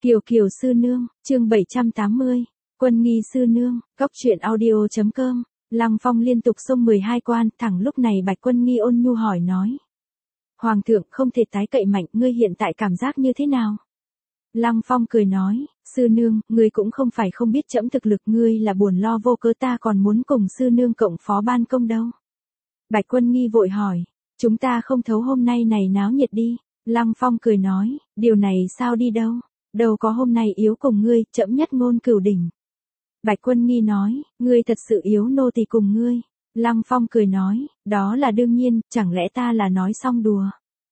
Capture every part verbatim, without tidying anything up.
Kiều Kiều sư nương, chương bảy trăm tám mươi, Quân Nghi sư nương, Cóc truyện audio chấm com. Lăng Phong liên tục xông mười hai quan, thẳng lúc này Bạch Quân Nghi ôn nhu hỏi nói. Hoàng thượng không thể tái cậy mạnh, ngươi hiện tại cảm giác như thế nào? Lăng Phong cười nói, sư nương, ngươi cũng không phải không biết trẫm thực lực, ngươi là buồn lo vô cớ, ta còn muốn cùng sư nương cộng phó ban công đâu. Bạch Quân Nghi vội hỏi, chúng ta không thấu hôm nay này náo nhiệt đi. Lăng Phong cười nói, điều này sao đi đâu, đâu có hôm nay yếu cùng ngươi, trẫm nhất ngôn cửu đỉnh. Bạch Quân Nghi nói, ngươi thật sự yếu nô tỳ cùng ngươi. Lăng Phong cười nói, đó là đương nhiên, chẳng lẽ ta là nói xong đùa.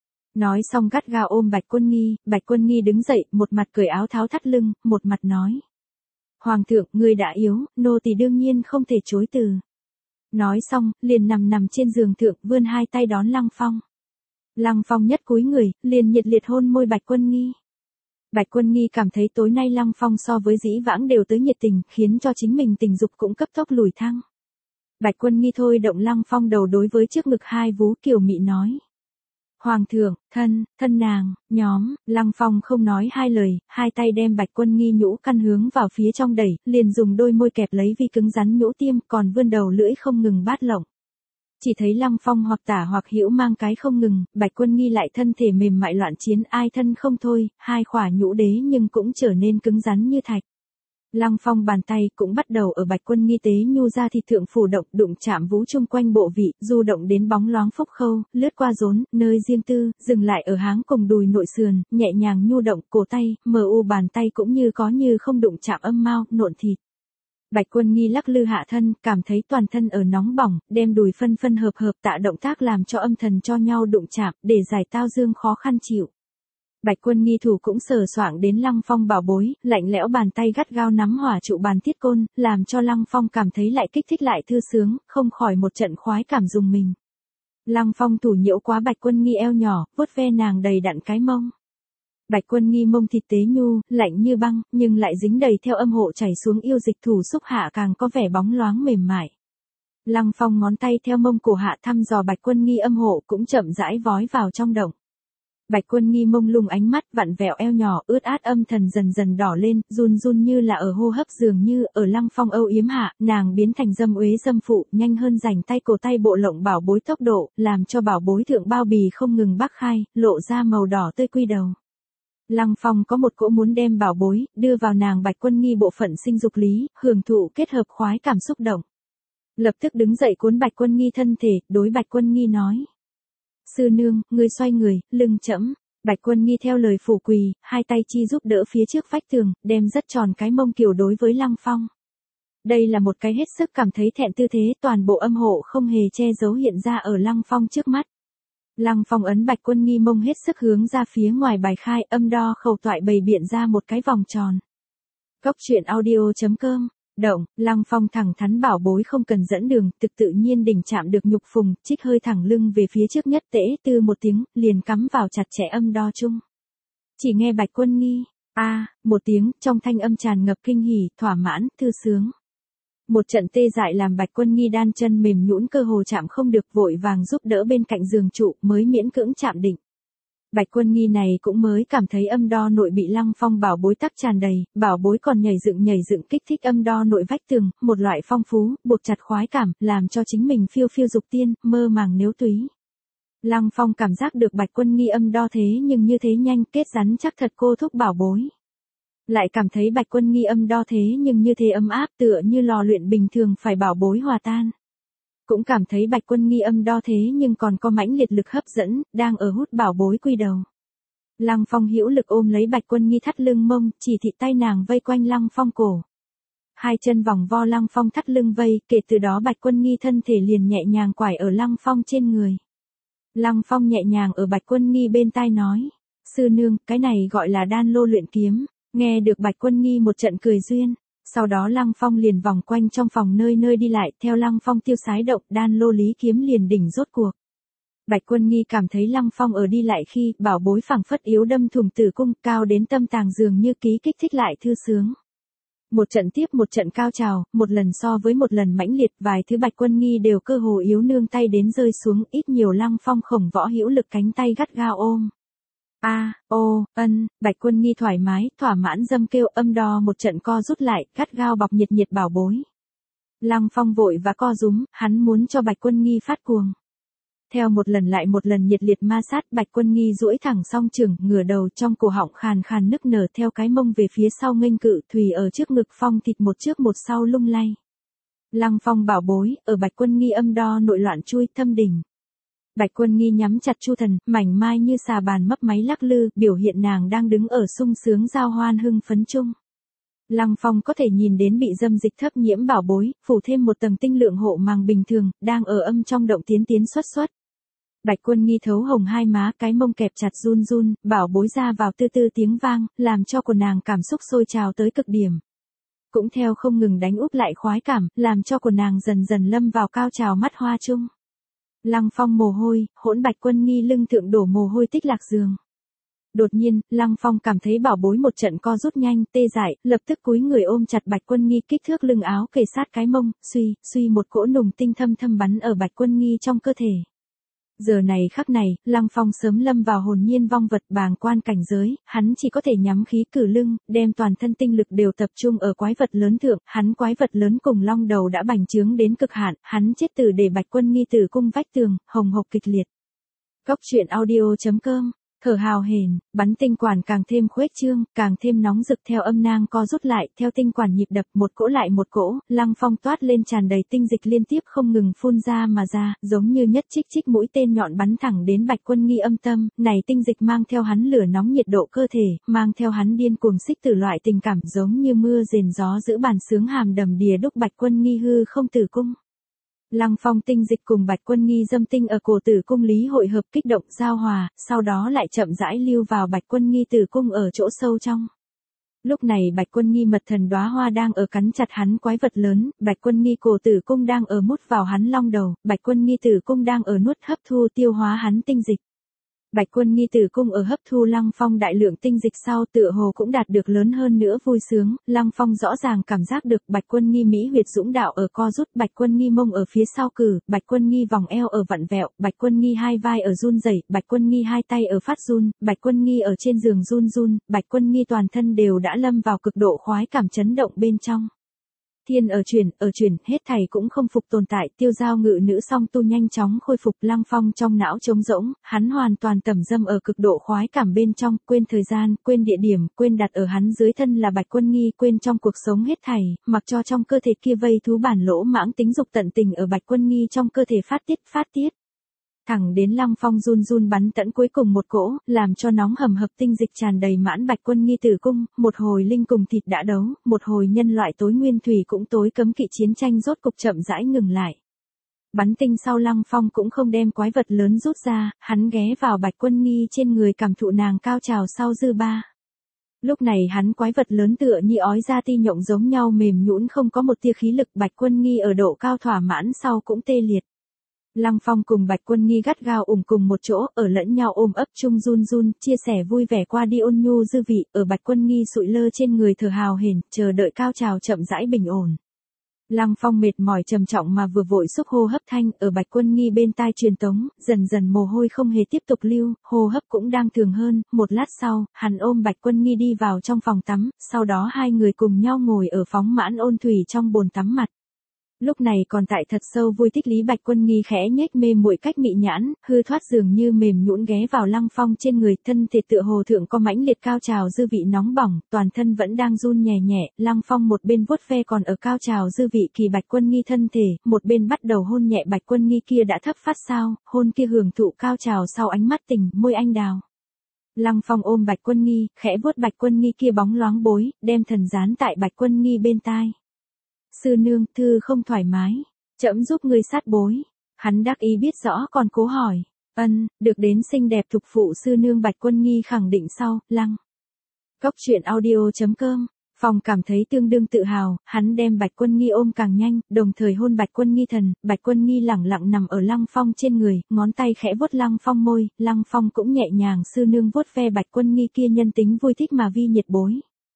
Nói xong gắt gao ôm Bạch Quân Nghi, Bạch Quân Nghi đứng dậy, một mặt cởi áo tháo thắt lưng, một mặt nói. Hoàng thượng, ngươi đã yếu, nô tỳ đương nhiên không thể chối từ. Nói xong, liền nằm nằm trên giường thượng, vươn hai tay đón Lăng Phong. Lăng Phong nhất cúi người, liền nhiệt liệt hôn môi Bạch Quân Nghi. Bạch Quân Nghi cảm thấy tối nay Lăng Phong so với dĩ vãng đều tới nhiệt tình, khiến cho chính mình tình dục cũng cấp tốc lùi thăng. Bạch Quân Nghi thôi động Lăng Phong đầu đối với trước ngực hai vú kiều mị nói. Hoàng thượng, thân, thân nàng, nhóm, Lăng Phong không nói hai lời, hai tay đem Bạch Quân Nghi nhũ căn hướng vào phía trong đẩy, liền dùng đôi môi kẹp lấy vi cứng rắn nhũ tiêm, còn vươn đầu lưỡi không ngừng bát lộng. Chỉ thấy Lăng Phong hoặc tả hoặc hữu mang cái không ngừng, Bạch Quân Nghi lại thân thể mềm mại loạn chiến, ai thân không thôi, hai khỏa nhũ đế nhưng cũng trở nên cứng rắn như thạch. Lăng Phong bàn tay cũng bắt đầu ở Bạch Quân Nghi tế nhu ra thịt thượng phủ động, đụng chạm vú chung quanh bộ vị, du động đến bóng loáng phúc khâu, lướt qua rốn, nơi riêng tư, dừng lại ở háng cùng đùi nội sườn, nhẹ nhàng nhu động cổ tay, mờ u bàn tay cũng như có như không đụng chạm âm mao, nộn thịt. Bạch Quân Nghi lắc lư hạ thân, cảm thấy toàn thân ở nóng bỏng, đem đùi phân phân hợp hợp tạ động tác làm cho âm thần cho nhau đụng chạm, để giải tao dương khó khăn chịu. Bạch Quân Nghi thủ cũng sờ soạng đến Lăng Phong bảo bối, lạnh lẽo bàn tay gắt gao nắm hỏa trụ bàn thiết côn, làm cho Lăng Phong cảm thấy lại kích thích lại thư sướng, không khỏi một trận khoái cảm dùng mình. Lăng Phong thủ nhiễu quá Bạch Quân Nghi eo nhỏ, vuốt ve nàng đầy đặn cái mông. Bạch Quân Nghi mông thịt tế nhu, lạnh như băng, nhưng lại dính đầy theo âm hộ chảy xuống, yêu dịch thủ xúc hạ càng có vẻ bóng loáng mềm mại. Lăng Phong ngón tay theo mông cổ hạ thăm dò Bạch Quân Nghi âm hộ cũng chậm rãi vói vào trong động. Bạch Quân Nghi mông lung ánh mắt, vặn vẹo eo nhỏ, ướt át âm thần dần dần đỏ lên, run run như là ở hô hấp, dường như ở Lăng Phong âu yếm hạ, nàng biến thành dâm uế dâm phụ, nhanh hơn rảnh tay cổ tay bộ lộng bảo bối tốc độ, làm cho bảo bối thượng bao bì không ngừng bắc khai, lộ ra màu đỏ tươi quy đầu. Lăng Phong có một cỗ muốn đem bảo bối, đưa vào nàng Bạch Quân Nghi bộ phận sinh dục lý, hưởng thụ kết hợp khoái cảm xúc động. Lập tức đứng dậy cuốn Bạch Quân Nghi thân thể, đối Bạch Quân Nghi nói. Sư nương, ngươi xoay người, lưng chẫm. Bạch Quân Nghi theo lời phủ quỳ, hai tay chi giúp đỡ phía trước vách tường, đem rất tròn cái mông kiều đối với Lăng Phong. Đây là một cái hết sức cảm thấy thẹn tư thế, toàn bộ âm hộ không hề che giấu hiện ra ở Lăng Phong trước mắt. Lăng Phong ấn Bạch Quân Nghi mông hết sức hướng ra phía ngoài bài khai, âm đo khẩu toại bày biện ra một cái vòng tròn. Cóc truyện audio chấm com. Động, Lăng Phong thẳng thắn bảo bối không cần dẫn đường, thực tự nhiên đỉnh chạm được nhục phùng, trích hơi thẳng lưng về phía trước nhất, tễ tư một tiếng, liền cắm vào chặt chẽ âm đo chung. Chỉ nghe Bạch Quân Nghi, a, à, một tiếng, trong thanh âm tràn ngập kinh hỉ, thỏa mãn, thư sướng. Một trận tê dại làm Bạch Quân Nghi đan chân mềm nhũn, cơ hồ chạm không được, vội vàng giúp đỡ bên cạnh giường trụ, mới miễn cưỡng chạm định. Bạch Quân Nghi này cũng mới cảm thấy âm đo nội bị Lăng Phong bảo bối tắc tràn đầy, bảo bối còn nhảy dựng nhảy dựng kích thích âm đo nội vách tường, một loại phong phú, buộc chặt khoái cảm, làm cho chính mình phiêu phiêu dục tiên, mơ màng nếu túy. Lăng Phong cảm giác được Bạch Quân Nghi âm đo thế nhưng như thế nhanh, kết rắn chắc thật cô thúc bảo bối. Lại cảm thấy Bạch Quân Nghi âm đo thế nhưng như thế ấm áp, tựa như lò luyện bình thường phải bảo bối hòa tan. Cũng cảm thấy Bạch Quân Nghi âm đo thế nhưng còn có mãnh liệt lực hấp dẫn, đang ở hút bảo bối quy đầu. Lăng Phong hữu lực ôm lấy Bạch Quân Nghi thắt lưng mông, chỉ thị tay nàng vây quanh Lăng Phong cổ. Hai chân vòng vo Lăng Phong thắt lưng vây, kể từ đó Bạch Quân Nghi thân thể liền nhẹ nhàng quải ở Lăng Phong trên người. Lăng Phong nhẹ nhàng ở Bạch Quân Nghi bên tai nói, sư nương, cái này gọi là đan lô luyện kiếm. Nghe được Bạch Quân Nghi một trận cười duyên. Sau đó Lăng Phong liền vòng quanh trong phòng nơi nơi đi lại, theo Lăng Phong tiêu sái động, đan lô lý kiếm liền đỉnh rốt cuộc. Bạch Quân Nghi cảm thấy Lăng Phong ở đi lại khi, bảo bối phảng phất yếu đâm thủng tử cung, cao đến tâm tàng dường như ký kích thích lại thư sướng. Một trận tiếp một trận cao trào, một lần so với một lần mãnh liệt, vài thứ Bạch Quân Nghi đều cơ hồ yếu nương tay đến rơi xuống, ít nhiều Lăng Phong khổng võ hữu lực cánh tay gắt gao ôm. A, ô, ân, Bạch Quân Nghi thoải mái, thỏa mãn dâm kêu, âm đo một trận co rút lại, gắt gao bọc nhiệt nhiệt bảo bối. Lăng Phong vội và co rúm, hắn muốn cho Bạch Quân Nghi phát cuồng. Theo một lần lại một lần nhiệt liệt ma sát, Bạch Quân Nghi duỗi thẳng song chưởng, ngửa đầu, trong cổ họng khàn khàn nức nở, theo cái mông về phía sau nghênh cự, Thùy ở trước ngực Phong thịt một trước một sau lung lay. Lăng Phong bảo bối, ở Bạch Quân Nghi âm đo nội loạn chui thâm đỉnh. Bạch Quân Nghi nhắm chặt chu thần, mảnh mai như xà bàn mấp máy lắc lư, biểu hiện nàng đang đứng ở sung sướng giao hoan hưng phấn chung. Lăng Phong có thể nhìn đến bị dâm dịch thấp nhiễm bảo bối, phủ thêm một tầng tinh lượng hộ màng bình thường, đang ở âm trong động tiến tiến xuất xuất. Bạch Quân Nghi thấu hồng hai má, cái mông kẹp chặt run run, bảo bối ra vào tư tư tiếng vang, làm cho của nàng cảm xúc sôi trào tới cực điểm. Cũng theo không ngừng đánh úp lại khoái cảm, làm cho của nàng dần dần lâm vào cao trào mắt hoa chung. Lăng Phong mồ hôi, hỗn Bạch Quân Nghi lưng thượng đổ mồ hôi tích lạc giường. Đột nhiên, Lăng Phong cảm thấy bảo bối một trận co rút nhanh, tê dại, lập tức cúi người ôm chặt Bạch Quân Nghi, kích thước lưng áo kề sát cái mông, suy, suy một cỗ nùng tinh thâm thâm bắn ở Bạch Quân Nghi trong cơ thể. Giờ này khắc này, Lăng Phong sớm lâm vào hồn nhiên vong vật bàng quan cảnh giới, hắn chỉ có thể nhắm khí cử lưng, đem toàn thân tinh lực đều tập trung ở quái vật lớn thượng, hắn quái vật lớn cùng long đầu đã bành trướng đến cực hạn, hắn chết từ để Bạch Quân Nghi tử cung vách tường, hồng hộc kịch liệt. Góc truyện audio chấm com Thở hào hển, bắn tinh quản càng thêm khuếch trương, càng thêm nóng rực theo âm nang co rút lại, theo tinh quản nhịp đập một cỗ lại một cỗ, Lăng Phong toát lên tràn đầy tinh dịch liên tiếp không ngừng phun ra mà ra, giống như nhất trích trích mũi tên nhọn bắn thẳng đến Bạch Quân Nghi âm tâm, này tinh dịch mang theo hắn lửa nóng nhiệt độ cơ thể, mang theo hắn điên cuồng xích tử loại tình cảm giống như mưa rền gió giữ bàn sướng hàm đầm đìa đúc Bạch Quân Nghi hư không tử cung. Lăng Phong tinh dịch cùng Bạch Quân Nghi dâm tinh ở cổ tử cung lý hội hợp kích động giao hòa, sau đó lại chậm rãi lưu vào Bạch Quân Nghi tử cung ở chỗ sâu trong. Lúc này Bạch Quân Nghi mật thần đóa hoa đang ở cắn chặt hắn quái vật lớn, Bạch Quân Nghi cổ tử cung đang ở mút vào hắn long đầu, Bạch Quân Nghi tử cung đang ở nuốt hấp thu tiêu hóa hắn tinh dịch. Bạch Quân Nghi tử cung ở hấp thu Lăng Phong đại lượng tinh dịch sau tựa hồ cũng đạt được lớn hơn nữa vui sướng, Lăng Phong rõ ràng cảm giác được Bạch Quân Nghi mỹ huyệt dũng đạo ở co rút, Bạch Quân Nghi mông ở phía sau cử, Bạch Quân Nghi vòng eo ở vặn vẹo, Bạch Quân Nghi hai vai ở run rẩy, Bạch Quân Nghi hai tay ở phát run, Bạch Quân Nghi ở trên giường run run, Bạch Quân Nghi toàn thân đều đã lâm vào cực độ khoái cảm chấn động bên trong. Thiên ở chuyển, ở chuyển, hết thảy cũng không phục tồn tại, tiêu giao ngự nữ song tu nhanh chóng khôi phục. Lăng Phong trong não trống rỗng, hắn hoàn toàn tẩm dâm ở cực độ khoái cảm bên trong, quên thời gian, quên địa điểm, quên đặt ở hắn dưới thân là Bạch Quân Nghi, quên trong cuộc sống hết thảy, mặc cho trong cơ thể kia vây thú bản lỗ mãng tính dục tận tình ở Bạch Quân Nghi trong cơ thể phát tiết, phát tiết. Thẳng đến Lăng Phong run run bắn tận cuối cùng một cỗ, làm cho nóng hầm hập tinh dịch tràn đầy mãn Bạch Quân Nghi tử cung, một hồi linh cùng thịt đã đấu, một hồi nhân loại tối nguyên thủy cũng tối cấm kỵ chiến tranh rốt cục chậm rãi ngừng lại. Bắn tinh sau Lăng Phong cũng không đem quái vật lớn rút ra, hắn ghé vào Bạch Quân Nghi trên người cảm thụ nàng cao trào sau dư ba. Lúc này hắn quái vật lớn tựa như ói ra ti nhộng giống nhau mềm nhũn không có một tia khí lực, Bạch Quân Nghi ở độ cao thỏa mãn sau cũng tê liệt. Lăng Phong cùng Bạch Quân Nghi gắt gao ủng cùng một chỗ, ở lẫn nhau ôm ấp chung run run, chia sẻ vui vẻ qua đi ôn nhu dư vị, ở Bạch Quân Nghi sụi lơ trên người thở hào hển, chờ đợi cao trào chậm rãi bình ổn. Lăng Phong mệt mỏi trầm trọng mà vừa vội xúc hô hấp thanh, ở Bạch Quân Nghi bên tai truyền tống, dần dần mồ hôi không hề tiếp tục lưu, hô hấp cũng đang thường hơn, một lát sau, hắn ôm Bạch Quân Nghi đi vào trong phòng tắm, sau đó hai người cùng nhau ngồi ở phóng mãn ôn thủy trong bồn tắm mặt. Lúc này còn tại thật sâu vui thích Lý Bạch Quân Nghi khẽ nhếch mê muội cách mị nhãn, hư thoát dường như mềm nhũn ghé vào Lăng Phong trên người, thân thể tựa hồ thượng có mãnh liệt cao trào dư vị nóng bỏng, toàn thân vẫn đang run nhẹ nhẹ, Lăng Phong một bên vuốt ve còn ở cao trào dư vị kỳ Bạch Quân Nghi thân thể, một bên bắt đầu hôn nhẹ Bạch Quân Nghi kia đã thấp phát sao, hôn kia hưởng thụ cao trào sau ánh mắt tình, môi anh đào. Lăng Phong ôm Bạch Quân Nghi, khẽ vuốt Bạch Quân Nghi kia bóng loáng bối, đem thần dán tại Bạch Quân Nghi bên tai. Sư nương, thư không thoải mái, trẫm giúp ngươi sát bối. Hắn đắc ý biết rõ còn cố hỏi. Ân, được đến xinh đẹp thục phụ sư nương Bạch Quân Nghi khẳng định sau, Lăng. Góc truyện audio chấm com Phong cảm thấy tương đương tự hào, hắn đem Bạch Quân Nghi ôm càng nhanh, đồng thời hôn Bạch Quân Nghi thần, Bạch Quân Nghi lẳng lặng nằm ở Lăng Phong trên người, ngón tay khẽ vuốt Lăng Phong môi, Lăng Phong cũng nhẹ nhàng sư nương vuốt ve Bạch Quân Nghi kia nhân tính vui thích mà vi nhiệt bối.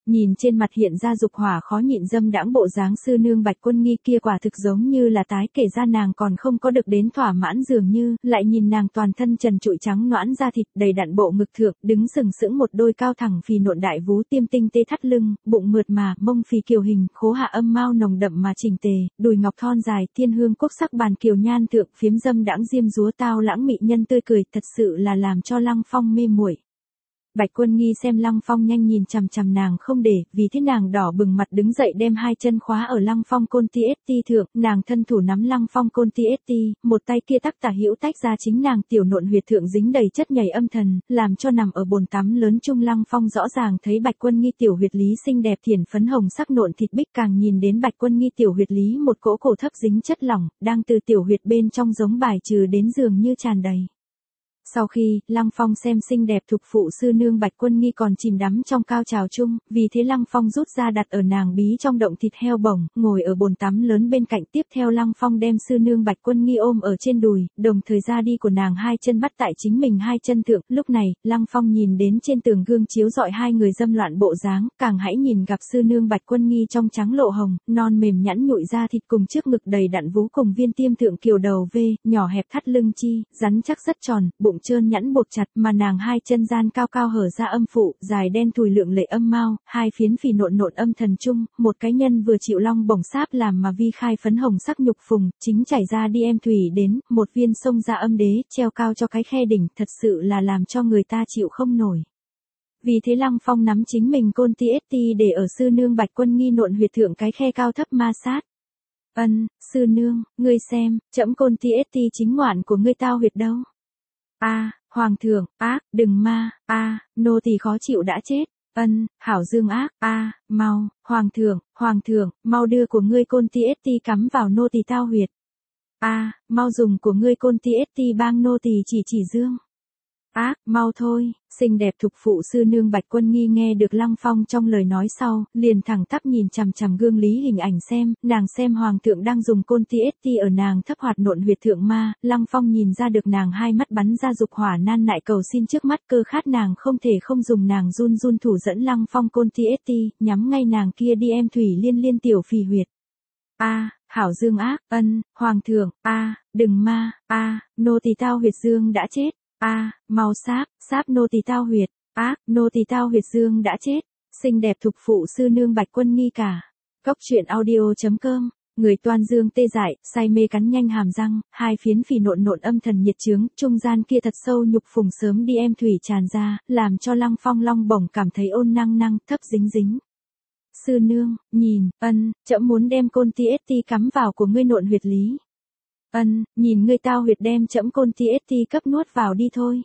Nhìn trên mặt hiện ra dục hỏa khó nhịn dâm đãng bộ dáng sư nương Bạch Quân Nghi kia quả thực giống như là tái kể ra nàng còn không có được đến thỏa mãn dường như, lại nhìn nàng toàn thân trần trụi trắng nõn da thịt đầy đặn bộ ngực thượng, đứng sừng sững một đôi cao thẳng phì nộn đại vú tiêm tinh tê thắt lưng, bụng mượt mà, mông phì kiều hình, khố hạ âm mao nồng đậm mà chỉnh tề, đùi ngọc thon dài, thiên hương quốc sắc bàn kiều nhan thượng, phiếm dâm đãng diêm dúa tao lãng mị nhân tươi cười, thật sự là làm cho Lăng Phong mê muội. Bạch Quân Nghi xem Lăng Phong nhanh nhìn chằm chằm nàng không để, vì thế nàng đỏ bừng mặt đứng dậy đem hai chân khóa ở Lăng Phong côn ti ét ti thượng, nàng thân thủ nắm Lăng Phong côn ti ét ti, một tay kia tắc tả hữu tách ra chính nàng tiểu nộn huyệt thượng dính đầy chất nhầy âm thần, làm cho nằm ở bồn tắm lớn trung Lăng Phong rõ ràng thấy Bạch Quân Nghi tiểu huyệt lý xinh đẹp thiển phấn hồng sắc nộn thịt bích, càng nhìn đến Bạch Quân Nghi tiểu huyệt lý một cỗ cổ thấp dính chất lỏng, đang từ tiểu huyệt bên trong giống bài trừ đến dường như tràn đầy. Sau khi, Lăng Phong xem xinh đẹp thục phụ sư nương Bạch Quân Nghi còn chìm đắm trong cao trào chung, vì thế Lăng Phong rút ra đặt ở nàng bí trong động thịt heo bổng, ngồi ở bồn tắm lớn bên cạnh, tiếp theo Lăng Phong đem sư nương Bạch Quân Nghi ôm ở trên đùi, đồng thời ra đi của nàng hai chân bắt tại chính mình hai chân thượng, lúc này, Lăng Phong nhìn đến trên tường gương chiếu dọi hai người dâm loạn bộ dáng, càng hãy nhìn gặp sư nương Bạch Quân Nghi trong trắng lộ hồng, non mềm nhẵn nhụi da thịt cùng trước ngực đầy đặn vú cùng viên tiêm thượng kiều đầu v, nhỏ hẹp thắt lưng chi, rắn chắc rất tròn, bụng trơn nhẵn buộc chặt, mà nàng hai chân gian cao cao hở ra âm phụ, dài đen thùi lượng lệ âm mao, hai phiến phì nộn nộn âm thần trung, một cái nhân vừa chịu long bổng sáp làm mà vi khai phấn hồng sắc nhục phùng, chính chảy ra đi em thủy đến, một viên sông ra âm đế, treo cao cho cái khe đỉnh, thật sự là làm cho người ta chịu không nổi. Vì thế Lăng Phong nắm chính mình côn ti ét ti để ở sư nương Bạch Quân Nghi nộn huyệt thượng cái khe cao thấp ma sát. Ân, sư nương, ngươi xem, trẫm côn ti ét ti chính ngoạn của ngươi tao huyệt đâu. A, à, hoàng thượng, ác, đừng ma, a, à, nô tỳ khó chịu đã chết. Ân, hảo dương ác, a, à, mau, hoàng thượng, hoàng thượng, mau đưa của ngươi côn ti ét ti cắm vào nô tỳ tao huyệt. A, à, mau dùng của ngươi côn ti ét ti bang nô tỳ chỉ chỉ dương. Ác, mau thôi, xinh đẹp thục phụ sư nương Bạch Quân Nghi nghe được Lăng Phong trong lời nói sau, liền thẳng tắp nhìn chằm chằm gương lý hình ảnh xem, nàng xem hoàng thượng đang dùng côn ti ét ti ở nàng thấp hoạt nộn huyệt thượng ma, Lăng Phong nhìn ra được nàng hai mắt bắn ra dục hỏa nan nại cầu xin trước mắt, cơ khát nàng không thể không dùng nàng run run thủ dẫn Lăng Phong côn ti ét ti, nhắm ngay nàng kia đi em thủy liên liên tiểu phì huyệt. A, à, hảo dương ác, ân, hoàng thượng, a, à, đừng ma, a, à, nô tỳ tao huyệt dương đã chết. A, à, mau sáp, sáp nô tỳ tao huyệt, ác, nô tỳ tao huyệt dương đã chết, xinh đẹp thục phụ sư nương Bạch Quân Nghi cả. Cốc truyện audio chấm com, người toan dương tê dại, say mê cắn nhanh hàm răng, hai phiến phì nộn nộn âm thần nhiệt chướng, trung gian kia thật sâu nhục phùng sớm đi em thủy tràn ra, làm cho Lăng Phong long bổng cảm thấy ôn năng năng, thấp dính dính. Sư nương, nhìn, ân, trẫm muốn đem côn ti ét ti cắm vào của ngươi nộn huyệt lý. Ân, nhìn ngươi tao huyệt đem trẫm côn ti ét ti cấp nuốt vào đi thôi.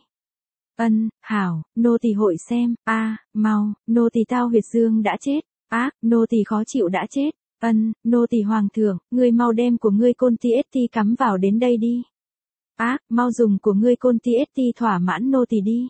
Ân, hảo, nô tỳ hội xem, a, à, mau, nô tỳ tao huyệt dương đã chết, ác, nô tỳ khó chịu đã chết, ân, nô tỳ hoàng thượng, ngươi mau đem của ngươi côn ti ét ti cắm vào đến đây đi. Ác, mau dùng của ngươi côn ti ét ti thỏa mãn nô tỳ đi.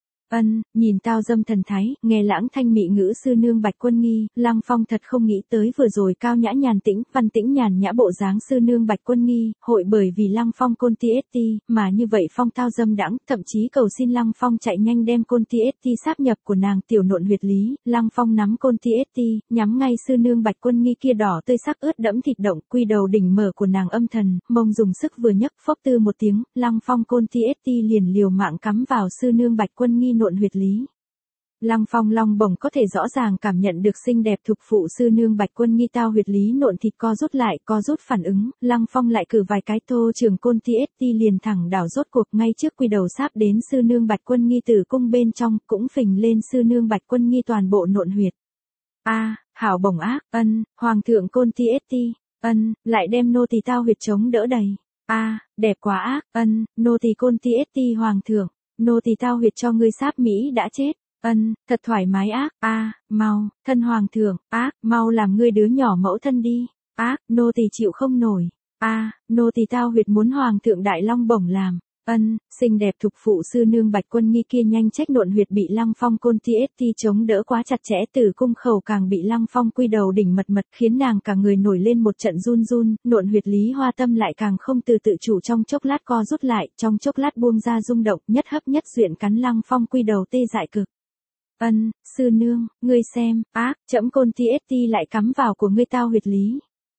Ân, nhìn tao dâm thần thái, nghe lãng thanh mị ngữ sư nương Bạch Quân Nghi, Lăng Phong thật không nghĩ tới vừa rồi cao nhã nhàn tĩnh, văn tĩnh nhàn nhã bộ dáng sư nương Bạch Quân Nghi, hội bởi vì Lăng Phong côn ti ét ti, mà như vậy Phong tao dâm đãng, thậm chí cầu xin Lăng Phong chạy nhanh đem côn ti ét ti sáp nhập của nàng tiểu nộn huyệt lý, Lăng Phong nắm côn ti ét ti, nhắm ngay sư nương Bạch Quân Nghi kia đỏ tươi sắc ướt đẫm thịt động, quy đầu đỉnh mở của nàng âm thần, mông dùng sức vừa nhấc phốc tư một tiếng, Lăng Phong côn ti ét ti liền liều mạng cắm vào sư nương Bạch Quân Nghi nộn huyệt lý. Lăng Phong long bổng có thể rõ ràng cảm nhận được xinh đẹp thục phụ sư nương Bạch Quân Nghi tao huyệt lý nộn thịt co rút lại, co rút phản ứng, Lăng Phong lại cử vài cái thô trường côn ti ét ti liền thẳng đảo rốt cuộc ngay trước quy đầu sáp đến sư nương Bạch Quân Nghi tử cung bên trong, cũng phình lên sư nương Bạch Quân Nghi toàn bộ nộn huyệt. A, à, hảo bổng ác, ân, hoàng thượng côn ti ét ti, ân, lại đem nô tỳ tao huyệt chống đỡ đầy. A, à, đẹp quá ác, ân, nô tỳ côn ti ét ti hoàng thượng, nô tỳ tao huyệt cho ngươi sáp Mỹ đã chết. Ân, thật thoải mái ác, a, à, mau, thân hoàng thượng, ác, mau làm ngươi đứa nhỏ mẫu thân đi, ác, nô tỳ chịu không nổi, a, à, nô tỳ tao huyệt muốn hoàng thượng đại long bổng làm. Ân, xinh đẹp thục phụ sư nương Bạch Quân Nghi kia nhanh trách nộn huyệt bị Lăng Phong côn ti ét ti chống đỡ quá chặt chẽ, tử cung khẩu càng bị Lăng Phong quy đầu đỉnh mật mật, khiến nàng cả người nổi lên một trận run run, nộn huyệt lý hoa tâm lại càng không từ tự chủ trong chốc lát co rút lại, trong chốc lát buông ra rung động, nhất hấp nhất duyện cắn Lăng Phong quy đầu tê dại cực. Ân, sư nương, ngươi xem, ác, trẫm côn ti ết ti lại cắm vào của ngươi tao huyệt lý.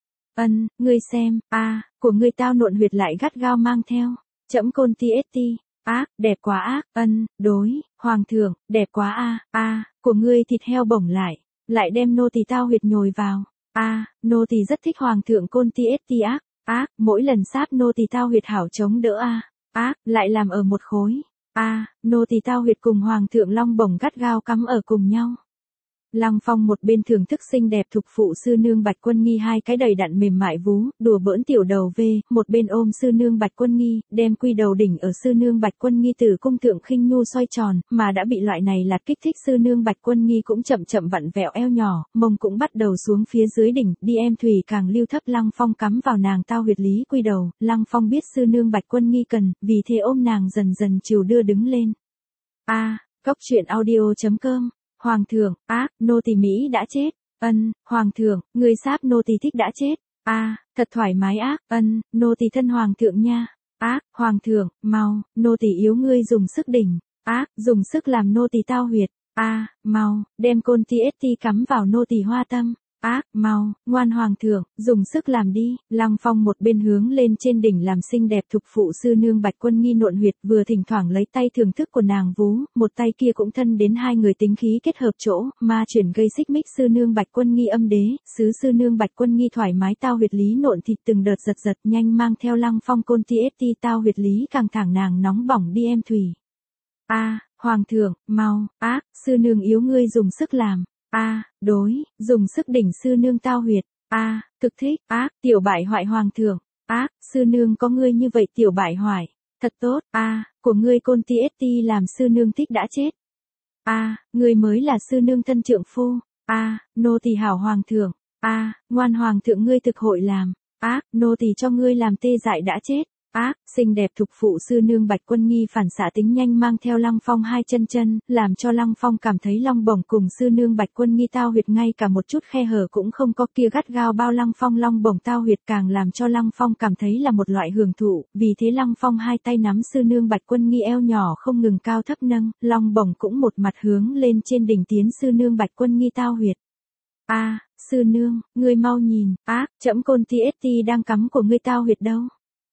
Ân, ngươi xem, a, của ngươi tao nộn huyệt lại gắt gao mang theo. Trẫm côn ti ết ti, ác, đẹp quá ác, ân, đối, hoàng thượng, đẹp quá a, a, của ngươi thịt heo bổng lại, lại đem nô tỳ tao huyệt nhồi vào. A, nô tỳ rất thích hoàng thượng côn ti ết ti ác, ác, mỗi lần sáp nô tỳ tao huyệt hảo chống đỡ a, ác, lại làm ở một khối. A, nô tỳ tao huyệt cùng hoàng thượng long bổng gắt gao cắm ở cùng nhau. Lăng Phong một bên thưởng thức xinh đẹp thục phụ sư nương Bạch Quân Nghi hai cái đầy đặn mềm mại vú, đùa bỡn tiểu đầu về, một bên ôm sư nương Bạch Quân Nghi, đem quy đầu đỉnh ở sư nương Bạch Quân Nghi từ cung thượng khinh nhu xoay tròn, mà đã bị loại này lạt kích thích sư nương Bạch Quân Nghi cũng chậm chậm vặn vẹo eo nhỏ, mông cũng bắt đầu xuống phía dưới đỉnh, đi em thủy càng lưu thấp. Lăng Phong cắm vào nàng tao huyệt lý quy đầu, Lăng Phong biết sư nương Bạch Quân Nghi cần, vì thế ôm nàng dần dần chiều đưa đứng lên. A, Cóc truyện audio.com. Hoàng thượng, ác, nô tỳ Mỹ đã chết. Ân, hoàng thượng, người sáp nô tỳ thích đã chết. A, thật thoải mái ác. Ân, nô tỳ thân hoàng thượng nha. Ác, hoàng thượng, mau, nô tỳ yếu ngươi dùng sức đỉnh. Ác, dùng sức làm nô tỳ tao huyệt. A, mau, đem côn ti ết ti cắm vào nô tỳ hoa tâm. Ác, mau, ngoan hoàng thượng, dùng sức làm đi. Lăng Phong một bên hướng lên trên đỉnh làm xinh đẹp thục phụ sư nương Bạch Quân Nghi nộn huyệt, vừa thỉnh thoảng lấy tay thưởng thức của nàng vú, một tay kia cũng thân đến hai người tính khí kết hợp chỗ, ma chuyển gây xích mích sư nương Bạch Quân Nghi âm đế, sứ sư nương Bạch Quân Nghi thoải mái tao huyệt lý nộn thịt từng đợt giật giật nhanh mang theo Lăng Phong côn ti ết ti tao huyệt lý càng thẳng nàng nóng bỏng đi em thủy. A, hoàng thượng, mau, ác, sư nương yếu ngươi dùng sức làm. A, đối, dùng sức đỉnh sư nương tao huyệt. A, thực thích, ác, tiểu bại hoại hoàng thượng. Ác, sư nương có ngươi như vậy tiểu bại hoại. Thật tốt, a, của ngươi côn ti ết ti làm sư nương thích đã chết. A, ngươi mới là sư nương thân trượng phu. A, nô tỳ hảo hoàng thượng. A, ngoan hoàng thượng ngươi thực hội làm. Ác, nô tỳ cho ngươi làm tê dại đã chết. Ác, xinh đẹp thục phụ sư nương Bạch Quân Nghi phản xạ tính nhanh mang theo Lăng Phong hai chân chân, làm cho Lăng Phong cảm thấy long bổng cùng sư nương Bạch Quân Nghi tao huyệt ngay cả một chút khe hở cũng không có, kia gắt gao bao Lăng Phong long bổng tao huyệt càng làm cho Lăng Phong cảm thấy là một loại hưởng thụ, vì thế Lăng Phong hai tay nắm sư nương Bạch Quân Nghi eo nhỏ không ngừng cao thấp nâng, long bổng cũng một mặt hướng lên trên đỉnh tiến sư nương Bạch Quân Nghi tao huyệt. A, sư nương, ngươi mau nhìn, ác, trẫm côn ti ết ti đang cắm của ngươi tao huyệt đâu.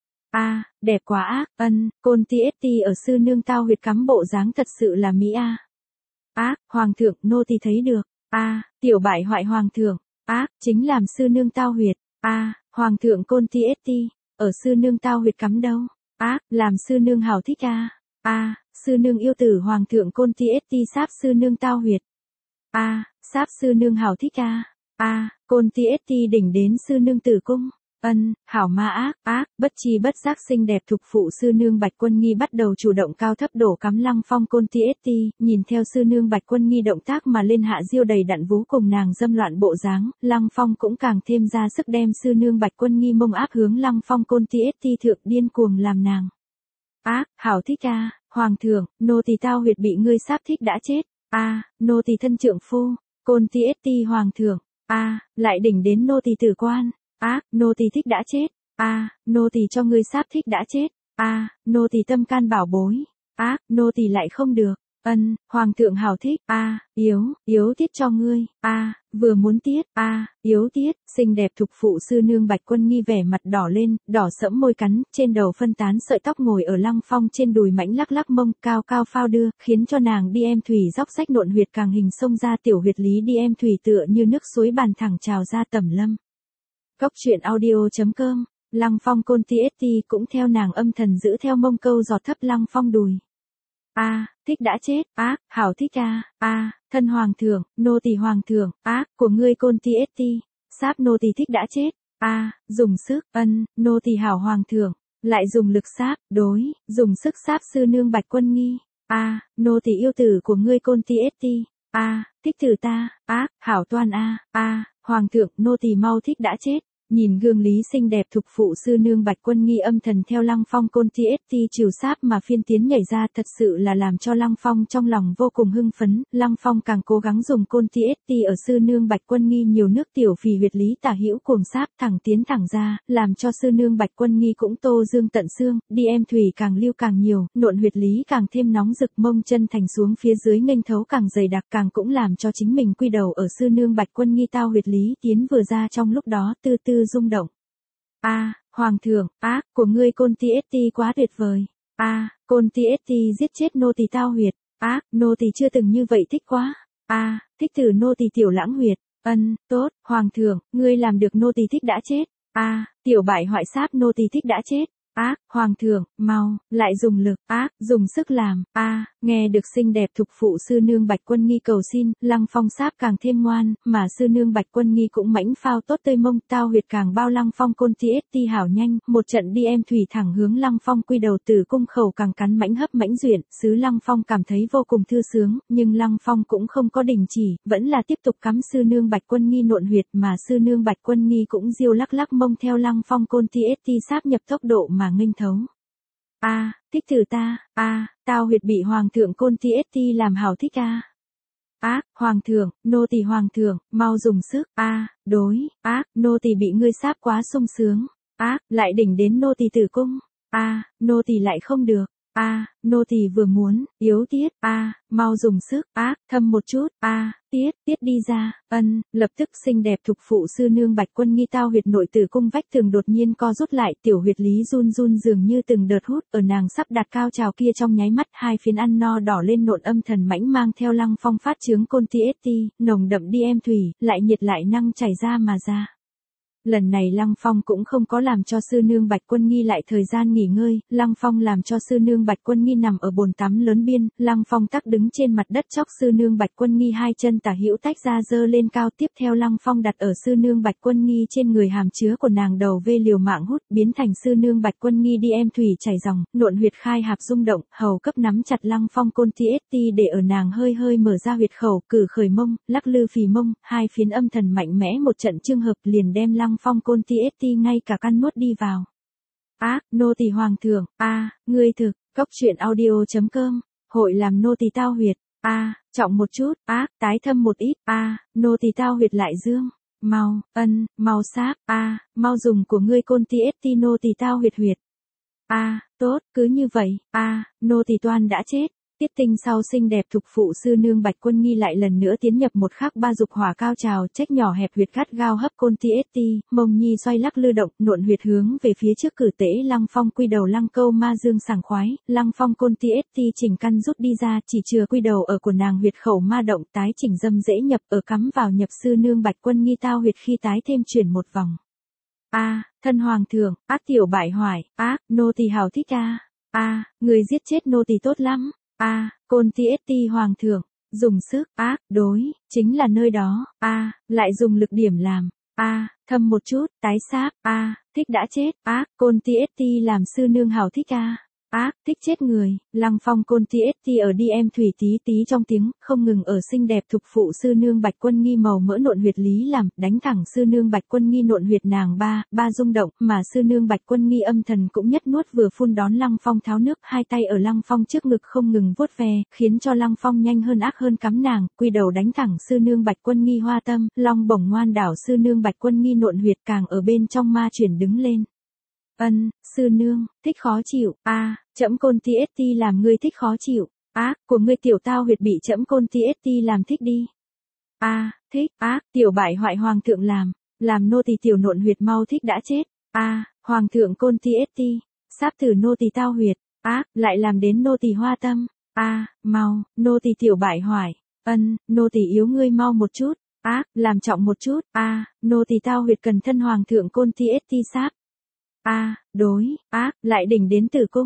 A, đẹp quá ác, ân, côn ti ết ti ở sư nương tao huyệt cắm bộ dáng thật sự là mỹ a. Ác, hoàng thượng, nô tỳ thấy được. A, tiểu bại hoại hoàng thượng. Ác, chính làm sư nương tao huyệt. A, hoàng thượng côn ti ết ti, ở sư nương tao huyệt cắm đâu. Ác, làm sư nương hảo thích a. A, sư nương yêu tử hoàng thượng côn ti ết ti sáp sư nương tao huyệt. A, sáp sư nương hảo thích a. A, côn ti ết ti đỉnh đến sư nương tử cung. Ân, hảo ma ác, ác, bất chi bất giác xinh đẹp thục phụ sư nương Bạch Quân Nghi bắt đầu chủ động cao thấp đổ cắm Lăng Phong côn ti ết ti, nhìn theo sư nương Bạch Quân Nghi động tác mà lên hạ diêu đầy đặn vú cùng nàng dâm loạn bộ dáng, Lăng Phong cũng càng thêm ra sức đem sư nương Bạch Quân Nghi mông áp hướng Lăng Phong côn ti ết ti thượng điên cuồng làm nàng. Ác, hảo thích a, hoàng thượng, nô tỳ tao huyệt bị ngươi sáp thích đã chết. A, nô tỳ thân trượng phu, côn ti ết ti hoàng thượng. A, lại đỉnh đến nô tỳ tử quan. Ác, nô tỳ thích đã chết. A, nô tỳ cho ngươi sáp thích đã chết. A, nô tỳ tâm can bảo bối. Ác, nô tỳ lại không được. Ân, hoàng thượng hảo thích. A, yếu, yếu tiết cho ngươi. A, vừa muốn tiết. A, yếu tiết, xinh đẹp thục phụ sư nương Bạch Quân Nghi vẻ mặt đỏ lên, đỏ sẫm môi cắn, trên đầu phân tán sợi tóc ngồi ở Lăng Phong trên đùi mãnh lắc lắc mông, cao cao phao đưa, khiến cho nàng đi em thủy dốc sách nộn huyệt càng hình sông ra tiểu huyệt lý đi em thủy tựa như nước suối bàn thẳng trào ra tẩm lâm. Cóc truyện audio.com, Lăng Phong côn ti ết ti cũng theo nàng âm thần giữ theo mông câu giọt thấp Lăng Phong đùi. A, thích đã chết, ác, hảo thích a, a, thân hoàng thượng, nô tỳ hoàng thượng, ác, của ngươi côn ti ết ti, sáp nô tỳ thích đã chết, a, dùng sức, ân, nô tỳ hảo hoàng thượng, lại dùng lực sáp, đối, dùng sức sáp sư nương Bạch Quân Nghi, a, nô tỳ yêu tử của ngươi côn ti ết ti, a, thích thử ta, ác, hảo toan a, a, hoàng thượng, nô tỳ mau thích đã chết. Nhìn gương lý xinh đẹp thục phụ sư nương Bạch Quân Nghi âm thần theo Lăng Phong côn ti ét tê trừ sáp mà phiên tiến nhảy ra, thật sự là làm cho Lăng Phong trong lòng vô cùng hưng phấn. Lăng Phong càng cố gắng dùng côn ti ét tê ở sư nương Bạch Quân Nghi nhiều nước tiểu phì huyệt lý tả hữu cuồng sáp thẳng tiến thẳng ra, làm cho sư nương Bạch Quân Nghi cũng tô dương tận xương, đi em thủy càng lưu càng nhiều, nộn huyệt lý càng thêm nóng rực, mông chân thành xuống phía dưới nghênh thấu càng dày đặc, càng cũng làm cho chính mình quy đầu ở sư nương Bạch Quân Nghi tao huyệt lý tiến vừa ra trong lúc đó tư tư rung động. A, à, hoàng thượng, ác, của ngươi côn ti ét tê quá tuyệt vời. A, à, côn ti ét tê giết chết nô tỳ tao huyệt. Ác, nô tỳ chưa từng như vậy thích quá. A, à, thích từ nô tỳ tiểu lãng huyệt. Ân, tốt, hoàng thượng, ngươi làm được nô tỳ thích đã chết. A, à, tiểu bại hoại sáp nô tỳ thích đã chết. Ác, hoàng thượng, mau, lại dùng lực, ác, dùng sức làm. A, à, nghe được xinh đẹp thục phụ sư nương Bạch Quân Nghi cầu xin, Lăng Phong sáp càng thêm ngoan, mà sư nương Bạch Quân Nghi cũng mãnh phao tốt tơi mông, tao huyệt càng bao Lăng Phong côn ti ét tê hảo nhanh, một trận đi em thủy thẳng hướng Lăng Phong quy đầu, tử cung khẩu càng cắn mãnh hấp mãnh duyện, sứ Lăng Phong cảm thấy vô cùng thư sướng, nhưng Lăng Phong cũng không có đình chỉ, vẫn là tiếp tục cắm sư nương Bạch Quân Nghi nộn huyệt, mà sư nương Bạch Quân Nghi cũng diêu lắc lắc mông theo Lăng Phong côn ti ét tê sáp nhập tốc độ mà nghênh thấu. A, à, thích thử ta, a, à, tao huyệt bị hoàng thượng côn ti ét tê làm hảo thích a. À. Ác, hoàng thượng, nô tỳ hoàng thượng, mau dùng sức. A, à, đối, ác, nô tỳ bị ngươi sáp quá sung sướng. Ác, lại đỉnh đến nô tỳ tử cung. A, à, nô tỳ lại không được. A, à, nô tỳ vừa muốn, yếu tiết. A, à, mau dùng sức. Ác, thâm một chút. A, à, tiết, tiết đi ra. Ân, lập tức xinh đẹp thục phụ sư nương Bạch Quân Nghi tao huyệt nội tử cung vách tường đột nhiên co rút lại, tiểu huyệt lý run run dường như từng đợt hút, ở nàng sắp đạt cao trào kia trong nháy mắt, hai phiến ăn no đỏ lên nộn âm thần mãnh mang theo Lăng Phong phát chướng côn ti ét tê, nồng đậm đi em thủy, lại nhiệt lại năng chảy ra mà ra. Lần này Lăng Phong cũng không có làm cho sư nương Bạch Quân Nghi lại thời gian nghỉ ngơi, Lăng Phong làm cho sư nương Bạch Quân Nghi nằm ở bồn tắm lớn biên, Lăng Phong tắc đứng trên mặt đất chóc sư nương Bạch Quân Nghi hai chân tả hữu tách ra dơ lên cao, tiếp theo Lăng Phong đặt ở sư nương Bạch Quân Nghi trên người hàm chứa của nàng đầu vê liều mạng hút, biến thành sư nương Bạch Quân Nghi đi em thủy chảy dòng, nộn huyệt khai hạp rung động, hầu cấp nắm chặt Lăng Phong côn ti ét tê để ở nàng hơi hơi mở ra huyệt khẩu, cử khởi mông, lắc lư phì mông, hai phiến âm thần mạnh mẽ một trận chương hợp liền đem Lăng Phong côn ti ét tê ngay cả căn nuốt đi vào. Ác, nô tỳ hoàng thượng, a, à, ngươi thực, cốc truyện audio chấm com, hội làm nô tỳ tao huyệt, a, à, trọng một chút, ác, tái thâm một ít, a, à, nô tỳ tao huyệt lại dương, mau, ân, mau sáp, a, à, mau dùng của ngươi côn ti ét tê nô tỳ tao huyệt huyệt. A, à, tốt, cứ như vậy, a, à, nô tỳ toan đã chết. Tiết tinh sau xinh đẹp thục phụ sư nương Bạch Quân Nghi lại lần nữa tiến nhập một khắc ba dục hỏa cao trào, trách nhỏ hẹp huyệt gắt gao hấp côn ti ét tê, mông nhi xoay lắc lư động, nộn huyệt hướng về phía trước cử tễ Lăng Phong quy đầu lăng câu ma dương sảng khoái, Lăng Phong côn ti ét tê chỉnh căn rút đi ra, chỉ chừa quy đầu ở của nàng huyệt khẩu ma động, tái chỉnh dâm dễ nhập ở cắm vào nhập sư nương Bạch Quân Nghi tao huyệt khi tái thêm chuyển một vòng. A, à, thân hoàng thượng, ác tiểu bại hoại, ác, nô tỳ hảo thích a. A, à, người giết chết nô tỳ tốt lắm. A, à, côn ti ét tê hoàng thượng, dùng sức, ác, đối, chính là nơi đó, a, à, lại dùng lực điểm làm, a, à, thâm một chút, tái sáp, a, à, thích đã chết, ác, côn ti ét tê làm sư nương hảo thích a. À. Ác, thích chết người, Lăng Phong côn ti ét tê ở đi em thủy tí tí trong tiếng, không ngừng ở xinh đẹp thục phụ sư nương Bạch Quân Nghi màu mỡ nộn huyệt lý làm, đánh thẳng sư nương Bạch Quân Nghi nộn huyệt nàng ba, ba rung động, mà sư nương Bạch Quân Nghi âm thần cũng nhất nuốt vừa phun đón Lăng Phong tháo nước, hai tay ở Lăng Phong trước ngực không ngừng vuốt ve, khiến cho Lăng Phong nhanh hơn ác hơn cắm nàng, quy đầu đánh thẳng sư nương Bạch Quân Nghi hoa tâm, long bổng ngoan đảo sư nương Bạch Quân Nghi nộn huyệt càng ở bên trong ma chuyển đứng lên. Ân, sư nương, thích khó chịu, a, à, trẫm côn ti ét tê làm ngươi thích khó chịu, ác, của ngươi tiểu tao huyệt bị trẫm côn ti ét tê làm thích đi. A, à, thích, ác, tiểu bại hoại hoàng thượng làm, làm nô tỳ tiểu nộn huyệt mau thích đã chết. A, à, hoàng thượng côn ti ét tê, sáp thử nô tỳ tao huyệt, ác, lại làm đến nô tỳ hoa tâm. A, à, mau, nô tỳ tiểu bại hoại, ân, nô tỳ yếu ngươi mau một chút, ác, làm trọng một chút, a, à, nô tỳ tao huyệt cần thân hoàng thượng côn ti ét tê sáp. A, à, đối, ác, lại đỉnh đến tử cung.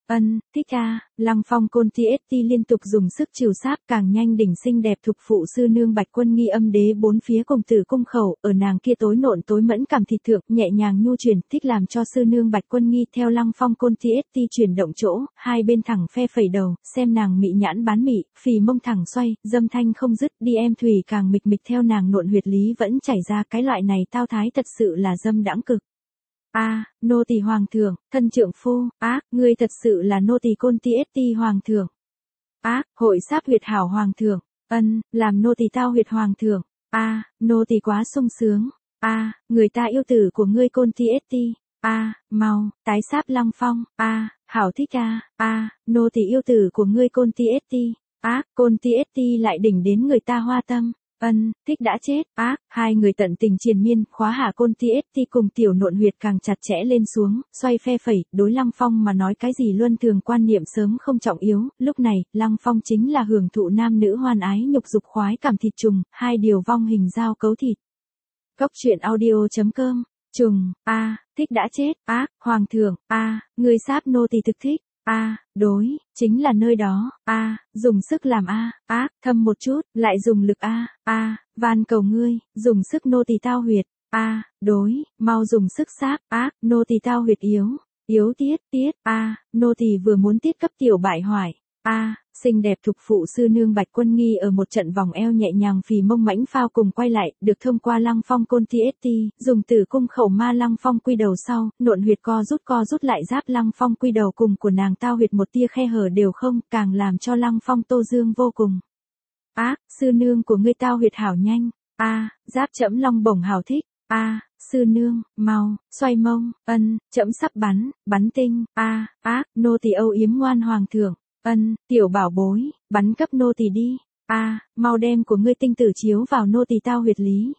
Ân, thích a. Lăng Phong Côn tê ét tê liên tục dùng sức trừ sáp, càng nhanh đỉnh xinh đẹp thục phụ sư nương Bạch Quân Nghi âm đế bốn phía cùng tử cung khẩu, ở nàng kia tối nộn tối mẫn cảm thịt thượng, nhẹ nhàng nhu chuyển, thích làm cho sư nương Bạch Quân Nghi theo Lăng Phong Côn tê ét tê chuyển động chỗ, hai bên thẳng phe phẩy đầu, xem nàng mị nhãn bán mị, phì mông thẳng xoay, dâm thanh không dứt, đi em thủy càng mịch mịch theo nàng nộn huyệt lý vẫn chảy ra, cái loại này tao thái thật sự là dâm đãng cực. A, à, nô tỳ hoàng thượng, thân trượng phu, ác, ngươi thật sự là nô tỳ Côn tê ét tê hoàng thượng. Ác, hội sáp huyệt hảo hoàng thượng, ân, làm nô tỳ tao huyệt hoàng thượng. A, à, nô tỳ quá sung sướng. A, à, người ta yêu tử của ngươi Côn tê ét tê. A, à, mau, tái sáp Lăng Phong. A, à, hảo thích a. A, à, nô tỳ yêu tử của ngươi Côn tê ét tê. Ác, Côn tê ét tê lại đỉnh đến người ta hoa tâm. Ân, thích đã chết, ác, hai người tận tình triền miên, khóa hạ Côn tê ét tê cùng tiểu nộn huyệt càng chặt chẽ lên xuống, xoay phe phẩy, đối Lăng Phong mà nói cái gì luân thường quan niệm sớm không trọng yếu, lúc này, Lăng Phong chính là hưởng thụ nam nữ hoan ái nhục dục khoái cảm thịt trùng, hai điều vong hình giao cấu thịt. Cốc truyện audio.com, trùng, a, à, thích đã chết, ác, hoàng thượng, a, à, người sáp nô tỳ thực thích. A, à, đối, chính là nơi đó. A, à, dùng sức làm a, à, ác, thâm một chút, lại dùng lực a, à, a, à, van cầu ngươi, dùng sức nô tỳ tao huyệt. A, à, đối, mau dùng sức sáp, ác, nô tỳ tao huyệt yếu, yếu tiết, tiết, a, à, nô tỳ vừa muốn tiết cấp tiểu bại hoại. A, à, xinh đẹp thục phụ sư nương Bạch Quân Nghi ở một trận vòng eo nhẹ nhàng phì mông mãnh phao cùng quay lại, được thông qua Lăng Phong Côn tê ét tê, dùng tử cung khẩu ma Lăng Phong quy đầu sau, nộn huyệt co rút co rút lại giáp Lăng Phong quy đầu cùng của nàng tao huyệt một tia khe hở đều không, càng làm cho Lăng Phong tô dương vô cùng. Á, à, sư nương của ngươi tao huyệt hảo nhanh. A, à, giáp chẫm long bổng hảo thích. A, à, sư nương, mau, xoay mông, ân, chẫm sắp bắn, bắn tinh. A, à, ác, nô tỳ âu yếm ngoan hoàng thượng. Ân, tiểu bảo bối, bắn cấp nô tỳ đi. A, à, mau đem của ngươi tinh tử chiếu vào nô tỳ tao huyệt lý.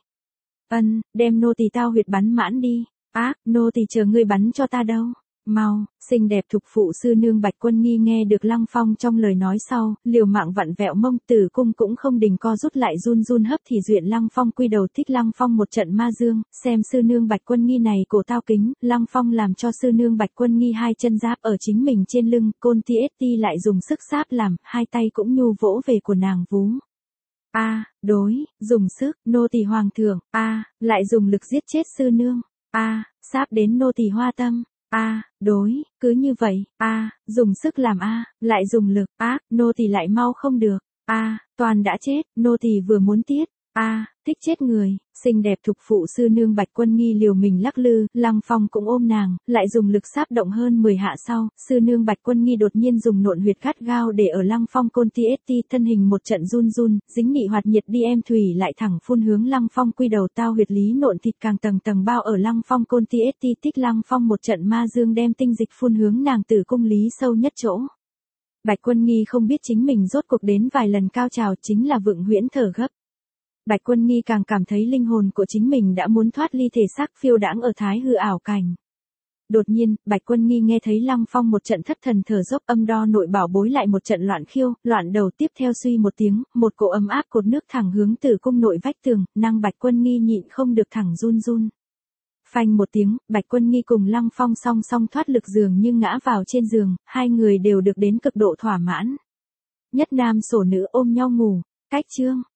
Ân, đem nô tỳ tao huyệt bắn mãn đi. Ác, nô tỳ chờ ngươi bắn cho ta đâu. Mau, xinh đẹp thục phụ sư nương Bạch Quân Nghi nghe được Lăng Phong trong lời nói sau, liều mạng vặn vẹo mông, tử cung cũng không đình co rút lại run run hấp thì duyện Lăng Phong quy đầu, thích Lăng Phong một trận ma dương, xem sư nương Bạch Quân Nghi này cổ tao kính, Lăng Phong làm cho sư nương Bạch Quân Nghi hai chân giáp ở chính mình trên lưng, Côn tê ét tê lại dùng sức sáp làm, hai tay cũng nhu vỗ về của nàng vú. A, à, đối, dùng sức, nô tỳ hoàng thượng. A, à, lại dùng lực giết chết sư nương. A, à, sáp đến nô tỳ hoa tâm. A, à, đối, cứ như vậy. A, à, dùng sức làm a, à, lại dùng lực. A, à, nô tỳ lại mau không được. A, à, toàn đã chết, nô tỳ vừa muốn tiết. A, à, thích chết người. Xinh đẹp thục phụ sư nương Bạch Quân Nghi liều mình lắc lư, Lăng Phong cũng ôm nàng, lại dùng lực sáp động hơn mười hạ sau, sư nương Bạch Quân Nghi đột nhiên dùng nộn huyệt gắt gao để ở Lăng Phong Côn tê ét tê, thân hình một trận run run, dính nị hoạt nhiệt đi em thủy lại thẳng phun hướng Lăng Phong quy đầu, tao huyệt lý nộn thịt càng tầng tầng bao ở Lăng Phong Côn tê ét tê, tích Lăng Phong một trận ma dương đem tinh dịch phun hướng nàng tử cung lý sâu nhất chỗ. Bạch Quân Nghi không biết chính mình rốt cuộc đến vài lần cao trào chính là vượng huyễn thở gấp. Bạch Quân Nghi càng cảm thấy linh hồn của chính mình đã muốn thoát ly thể xác phiêu đãng ở thái hư ảo cảnh. Đột nhiên, Bạch Quân Nghi nghe thấy Lăng Phong một trận thất thần thở dốc, âm đo nội bảo bối lại một trận loạn khiêu, loạn đầu, tiếp theo suy một tiếng, một cỗ ấm áp cột nước thẳng hướng tử cung nội vách tường, năng Bạch Quân Nghi nhịn không được thẳng run run. Phanh một tiếng, Bạch Quân Nghi cùng Lăng Phong song song thoát lực giường nhưng ngã vào trên giường, hai người đều được đến cực độ thỏa mãn. Nhất nam sổ nữ ôm nhau ngủ, cách chương.